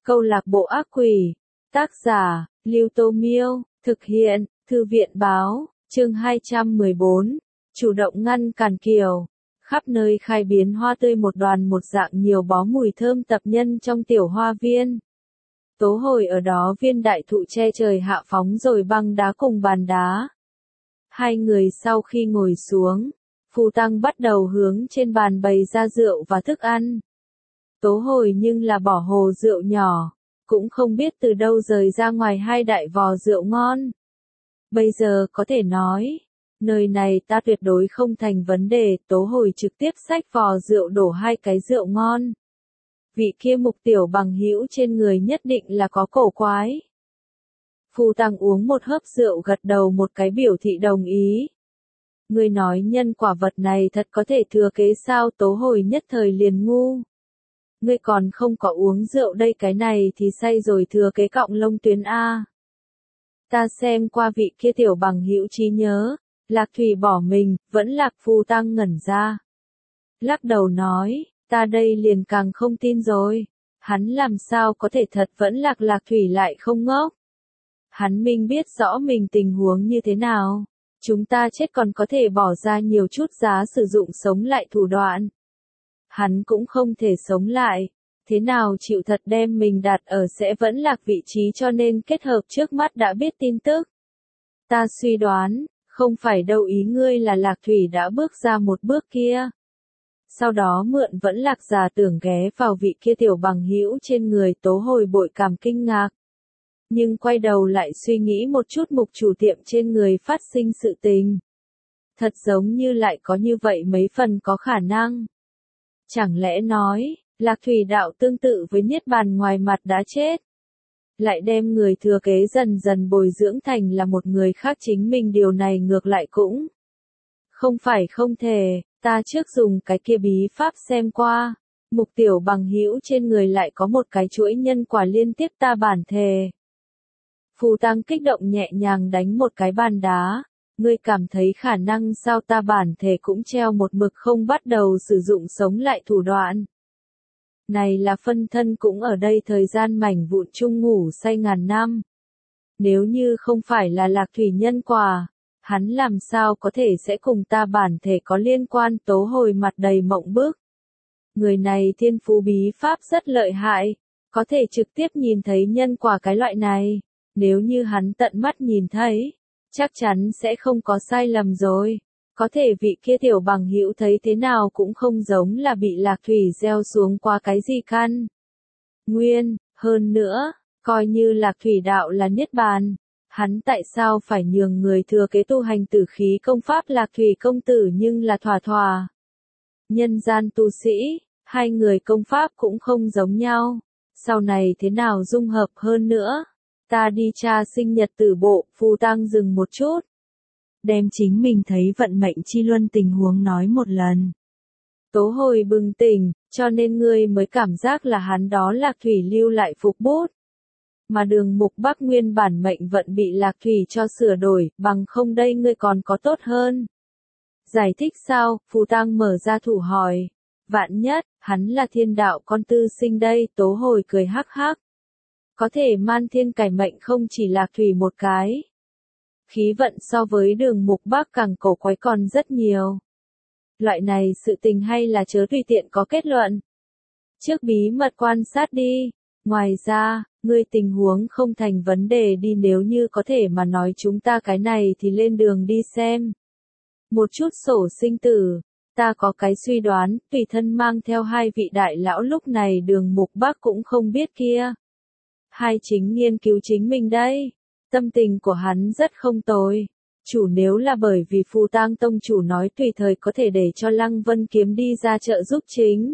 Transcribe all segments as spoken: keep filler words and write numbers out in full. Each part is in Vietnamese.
Câu lạc bộ ác quỷ. Tác giả, Lưu Tô Miêu. Thực hiện, Thư viện Báo. Chương hai trăm mười bốn. Chủ động ngăn cản Kiều. Khắp nơi khai biến hoa tươi một đoàn một dạng nhiều bó mùi thơm tập nhân trong tiểu hoa viên. Tố Hồi ở đó viên đại thụ che trời hạ phóng rồi băng đá cùng bàn đá. Hai người sau khi ngồi xuống, Phù Tăng bắt đầu hướng trên bàn bày ra rượu và thức ăn. Tố Hồi nhưng là bỏ hồ rượu nhỏ, cũng không biết từ đâu rời ra ngoài hai đại vò rượu ngon. Bây giờ có thể nói, nơi này ta tuyệt đối không thành vấn đề. Tố Hồi trực tiếp xách vò rượu đổ hai cái rượu ngon. Vị kia Mục tiểu bằng hữu trên người nhất định là có cổ quái. Phù Tăng uống một hớp rượu gật đầu một cái biểu thị đồng ý. Ngươi nói nhân quả vật này thật có thể thừa kế sao? Tố Hồi nhất thời liền ngu. Ngươi còn không có uống rượu đây, cái này thì say rồi thừa kế cọng lông tuyến A. Ta xem qua vị kia tiểu bằng hữu trí nhớ, Lạc Thủy bỏ mình, vẫn Lạc. Phù Tăng ngẩn ra. Lắc đầu nói, ta đây liền càng không tin rồi. Hắn làm sao có thể thật vẫn Lạc? Lạc Thủy lại không ngốc. Hắn minh biết rõ mình tình huống như thế nào. Chúng ta chết còn có thể bỏ ra nhiều chút giá sử dụng sống lại thủ đoạn. Hắn cũng không thể sống lại. Thế nào chịu thật đem mình đặt ở sẽ vẫn Lạc vị trí, cho nên kết hợp trước mắt đã biết tin tức. Ta suy đoán, không phải đâu, ý ngươi là Lạc Thủy đã bước ra một bước kia. Sau đó mượn vẫn Lạc giả tưởng ghé vào vị kia tiểu bằng hữu trên người. Tố Hồi bội cảm kinh ngạc. Nhưng quay đầu lại suy nghĩ một chút Mục chủ tiệm trên người phát sinh sự tình. Thật giống như lại có như vậy mấy phần có khả năng. Chẳng lẽ nói, Lạc Thủy đạo tương tự với Niết Bàn ngoài mặt đã chết. Lại đem người thừa kế dần dần bồi dưỡng thành là một người khác chính mình, điều này ngược lại cũng không phải không thể. Ta trước dùng cái kia bí pháp xem qua. Mục tiểu bằng hữu trên người lại có một cái chuỗi nhân quả liên tiếp, ta bản thề. Phù Tăng kích động nhẹ nhàng đánh một cái bàn đá. Ngươi cảm thấy khả năng sao? Ta bản thể cũng treo một mực không bắt đầu sử dụng sống lại thủ đoạn. Này là phân thân cũng ở đây thời gian mảnh vụn chung ngủ say ngàn năm. Nếu như không phải là Lạc Thủy nhân quả, hắn làm sao có thể sẽ cùng ta bản thể có liên quan? Tố Hồi mặt đầy mộng bức. Người này thiên phú bí pháp rất lợi hại, có thể trực tiếp nhìn thấy nhân quả cái loại này. Nếu như hắn tận mắt nhìn thấy, chắc chắn sẽ không có sai lầm rồi. Có thể vị kia tiểu bằng hữu thấy thế nào cũng không giống là bị Lạc Thủy gieo xuống qua cái gì căn nguyên. Hơn nữa, coi như Lạc Thủy đạo là Niết Bàn, hắn tại sao phải nhường người thừa kế tu hành tử khí công pháp? Lạc Thủy công tử nhưng là thỏa thỏa nhân gian tu sĩ, hai người công pháp cũng không giống nhau. Sau này thế nào dung hợp? Hơn nữa, ta đi tra sinh nhật tử bộ. Phù Tăng dừng một chút, đem chính mình thấy vận mệnh chi luân tình huống nói một lần. Tố Hồi bừng tỉnh, cho nên ngươi mới cảm giác là hắn đó Lạc Thủy lưu lại phục bút. Mà Đường Mục Bắc nguyên bản mệnh vận bị Lạc Thủy cho sửa đổi, bằng không đây ngươi còn có tốt hơn. Giải thích sao? Phù Tăng mở ra thủ hỏi. Vạn nhất, hắn là thiên đạo con tư sinh đây. Tố Hồi cười hắc hắc. Có thể man thiên cải mệnh không chỉ Lạc Thủy một cái. Khí vận so với Đường Mục Bắc càng cổ quái còn rất nhiều. Loại này sự tình hay là chớ tùy tiện có kết luận. Trước bí mật quan sát đi. Ngoài ra, ngươi tình huống không thành vấn đề đi, nếu như có thể mà nói chúng ta cái này thì lên đường đi xem. Một chút sổ sinh tử, ta có cái suy đoán, tùy thân mang theo hai vị đại lão lúc này Đường Mục Bắc cũng không biết kia. Hai chính nghiên cứu chính mình đây. Tâm tình của hắn rất không tồi. Chủ nếu là bởi vì Phù Tang tông chủ nói tùy thời có thể để cho Lăng Vân kiếm đi ra trợ giúp chính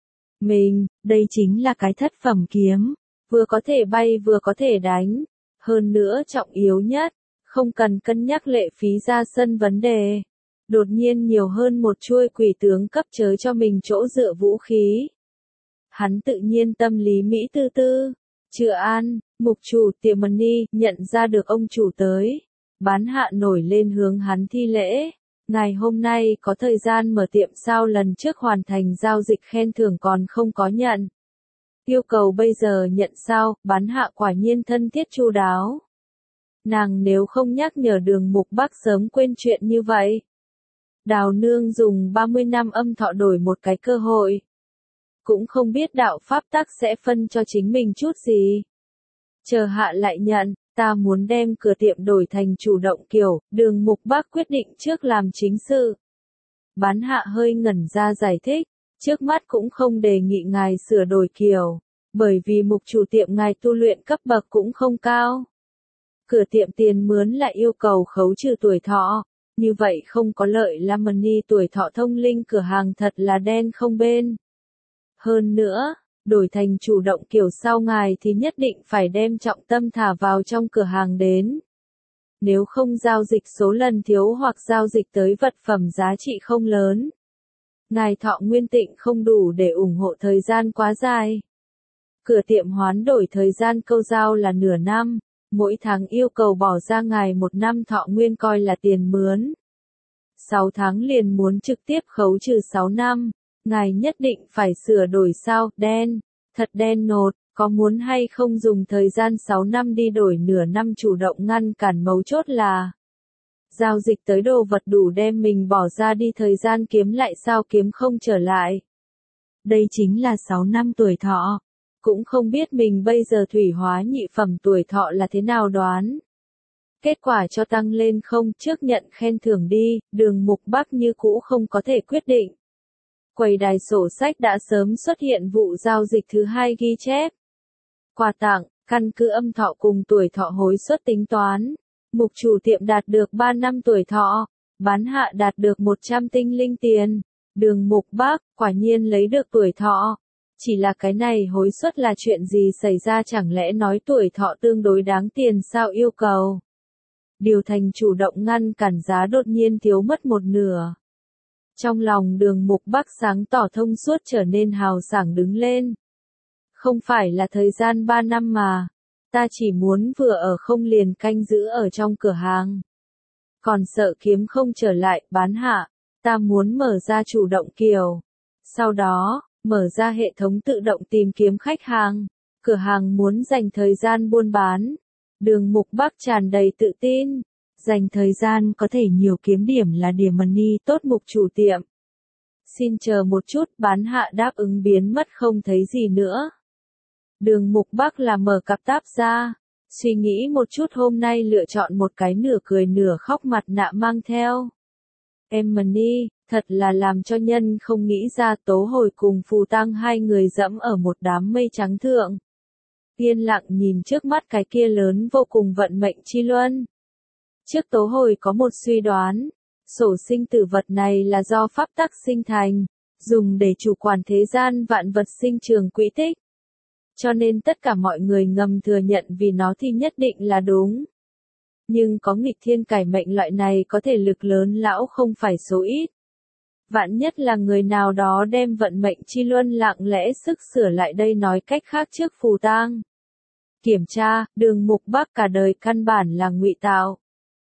mình, đây chính là cái thất phẩm kiếm, vừa có thể bay vừa có thể đánh. Hơn nữa trọng yếu nhất, không cần cân nhắc lệ phí ra sân vấn đề. Đột nhiên nhiều hơn một chuôi quỷ tướng cấp chớ cho mình chỗ dựa vũ khí. Hắn tự nhiên tâm lý mỹ tư tư. Chữa an, Mục chủ tiệm Mani nhận ra được ông chủ tới. Bán hạ nổi lên hướng hắn thi lễ. Ngày hôm nay có thời gian mở tiệm sao? Lần trước hoàn thành giao dịch khen thưởng còn không có nhận. Yêu cầu bây giờ nhận sao, bán hạ quả nhiên thân thiết chu đáo. Nàng nếu không nhắc nhở Đường Mục Bắc sớm quên chuyện như vậy. Đào nương dùng ba mươi năm âm thọ đổi một cái cơ hội. Cũng không biết đạo pháp tắc sẽ phân cho chính mình chút gì. Chờ hạ lại nhận, ta muốn đem cửa tiệm đổi thành chủ động kiểu, Đường Mục Bắc quyết định trước làm chính sự. Bán hạ hơi ngẩn ra giải thích, trước mắt cũng không đề nghị ngài sửa đổi kiểu, bởi vì mục chủ tiệm ngài tu luyện cấp bậc cũng không cao. Cửa tiệm tiền mướn lại yêu cầu khấu trừ tuổi thọ, như vậy không có lợi Lamani tuổi thọ thông linh cửa hàng thật là đen không bên. Hơn nữa, đổi thành chủ động kiểu sau ngài thì nhất định phải đem trọng tâm thả vào trong cửa hàng đến. Nếu không giao dịch số lần thiếu hoặc giao dịch tới vật phẩm giá trị không lớn, ngài thọ nguyên tịnh không đủ để ủng hộ thời gian quá dài. Cửa tiệm hoán đổi thời gian câu giao là nửa năm, mỗi tháng yêu cầu bỏ ra ngài một năm thọ nguyên coi là tiền mướn. Sáu tháng liền muốn trực tiếp khấu trừ sáu năm, ngài nhất định phải sửa đổi sao, đen, thật đen nột, có muốn hay không dùng thời gian sáu năm đi đổi nửa năm chủ động ngăn cản mấu chốt là giao dịch tới đồ vật đủ đem mình bỏ ra đi thời gian kiếm lại sao kiếm không trở lại. Đây chính là sáu năm tuổi thọ, cũng không biết mình bây giờ thủy hóa nhị phẩm tuổi thọ là thế nào đoán. Kết quả cho tăng lên không trước nhận khen thưởng đi, Đường Mục Bắc như cũ không có thể quyết định. Quầy đài sổ sách đã sớm xuất hiện vụ giao dịch thứ hai ghi chép. Quà tặng, căn cứ âm thọ cùng tuổi thọ hối suất tính toán. Mục chủ tiệm đạt được ba năm tuổi thọ, bán hạ đạt được một trăm tinh linh tiền. Đường Mục Bắc, quả nhiên lấy được tuổi thọ. Chỉ là cái này hối suất là chuyện gì xảy ra chẳng lẽ nói tuổi thọ tương đối đáng tiền sao yêu cầu. Điều thành chủ động ngăn cản giá đột nhiên thiếu mất một nửa. Trong lòng Đường Mục Bắc sáng tỏ thông suốt trở nên hào sảng đứng lên. Không phải là thời gian ba năm mà. Ta chỉ muốn vừa ở không liền canh giữ ở trong cửa hàng. Còn sợ kiếm không trở lại, bán hạ. Ta muốn mở ra chủ động kiểu. Sau đó, mở ra hệ thống tự động tìm kiếm khách hàng. Cửa hàng muốn dành thời gian buôn bán. Đường Mục Bắc tràn đầy tự tin. Dành thời gian có thể nhiều kiếm điểm là điểm money tốt mục chủ tiệm. Xin chờ một chút, bán hạ đáp ứng biến mất không thấy gì nữa. Đường Mục Bắc là mở cặp táp ra, suy nghĩ một chút hôm nay lựa chọn một cái nửa cười nửa khóc mặt nạ mang theo. Em money, thật là làm cho nhân không nghĩ ra Tố Hồi cùng Phù Tăng hai người dẫm ở một đám mây trắng thượng. Yên lặng nhìn trước mắt cái kia lớn vô cùng vận mệnh chi luân. Trước Tố Hồi có một suy đoán, sổ sinh tử vật này là do pháp tắc sinh thành, dùng để chủ quản thế gian vạn vật sinh trường quỹ tích. Cho nên tất cả mọi người ngầm thừa nhận vì nó thì nhất định là đúng. Nhưng có nghịch thiên cải mệnh loại này có thể lực lớn lão không phải số ít. Vạn nhất là người nào đó đem vận mệnh chi luân lặng lẽ sức sửa lại đây nói cách khác trước Phù Tang. Kiểm tra, Đường Mục Bắc cả đời căn bản là ngụy tạo.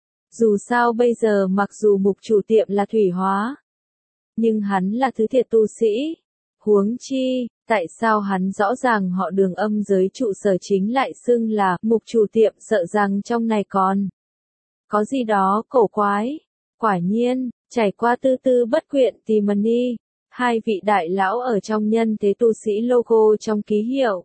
Dù sao bây giờ mặc dù mục chủ tiệm là thủy hóa, nhưng hắn là thứ thiệt tu sĩ. Huống chi, tại sao hắn rõ ràng họ Đường âm giới trụ sở chính lại xưng là mục chủ tiệm sợ rằng trong này còn có gì đó cổ quái. Quả nhiên, trải qua tư tư bất quyện Timony, hai vị đại lão ở trong nhân thế tu sĩ logo trong ký hiệu.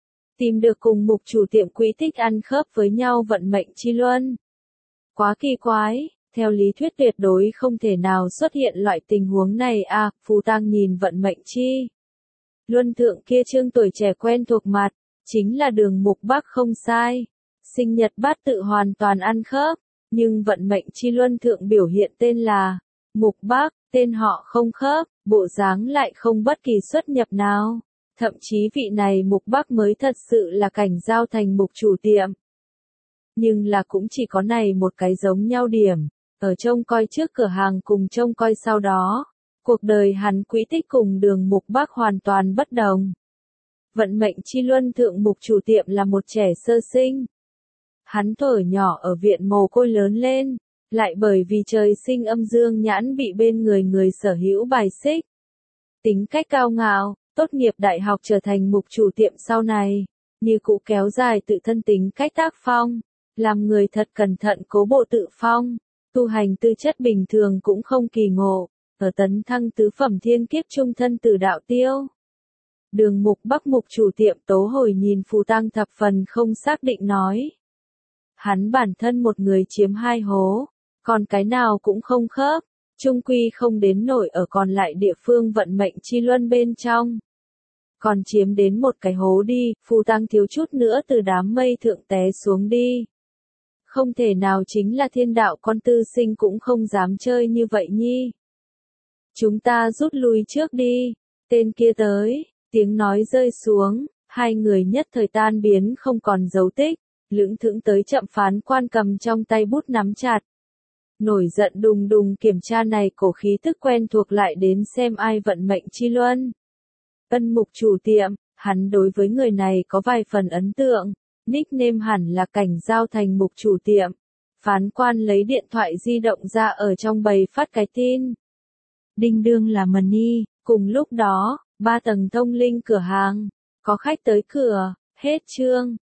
Tìm được cùng mục chủ tiệm quỹ tích ăn khớp với nhau vận mệnh chi luân. Quá kỳ quái, theo lý thuyết tuyệt đối không thể nào xuất hiện loại tình huống này à, Phù Tang nhìn vận mệnh chi luân thượng kia trương tuổi trẻ quen thuộc mặt, chính là Đường Mục Bắc không sai. Sinh nhật bát tự hoàn toàn ăn khớp, nhưng vận mệnh chi luân thượng biểu hiện tên là Mục Bắc, tên họ không khớp, bộ dáng lại không bất kỳ xuất nhập nào. Thậm chí vị này Mục Bắc mới thật sự là cảnh giao thành mục chủ tiệm. Nhưng là cũng chỉ có này một cái giống nhau điểm, ở trông coi trước cửa hàng cùng trông coi sau đó. Cuộc đời hắn quỹ tích cùng Đường Mục Bắc hoàn toàn bất đồng. Vận mệnh chi luân thượng mục chủ tiệm là một trẻ sơ sinh. Hắn thuở nhỏ ở viện mồ côi lớn lên, lại bởi vì trời sinh âm dương nhãn bị bên người người sở hữu bài xích. Tính cách cao ngạo, tốt nghiệp đại học trở thành mục chủ tiệm sau này, như cũ kéo dài tự thân tính cách tác phong, làm người thật cẩn thận cố bộ tự phong, tu hành tư chất bình thường cũng không kỳ ngộ, ở tấn thăng tứ phẩm thiên kiếp trung thân từ đạo tiêu. Đường mục bắc mục chủ tiệm Tố Hồi nhìn Phù Tăng thập phần không xác định nói. Hắn bản thân một người chiếm hai hố, còn cái nào cũng không khớp, trung quy không đến nổi ở còn lại địa phương vận mệnh chi luân bên trong. Còn chiếm đến một cái hố đi, Phù Tăng thiếu chút nữa từ đám mây thượng té xuống đi. Không thể nào, chính là thiên đạo con tư sinh cũng không dám chơi như vậy nhi. Chúng ta rút lui trước đi, tên kia tới, tiếng nói rơi xuống, hai người nhất thời tan biến không còn dấu tích, lững thững tới chậm phán quan cầm trong tay bút nắm chặt. Nổi giận đùng đùng kiểm tra này cổ khí tức quen thuộc lại đến xem ai vận mệnh chi luân. Ân mục chủ tiệm, hắn đối với người này có vài phần ấn tượng, nickname hẳn là Cảnh Giao thành mục chủ tiệm. Phán quan lấy điện thoại di động ra ở trong bầy phát cái tin. Đinh đương là Money, cùng lúc đó, ba tầng thông linh cửa hàng, có khách tới cửa, hết chương.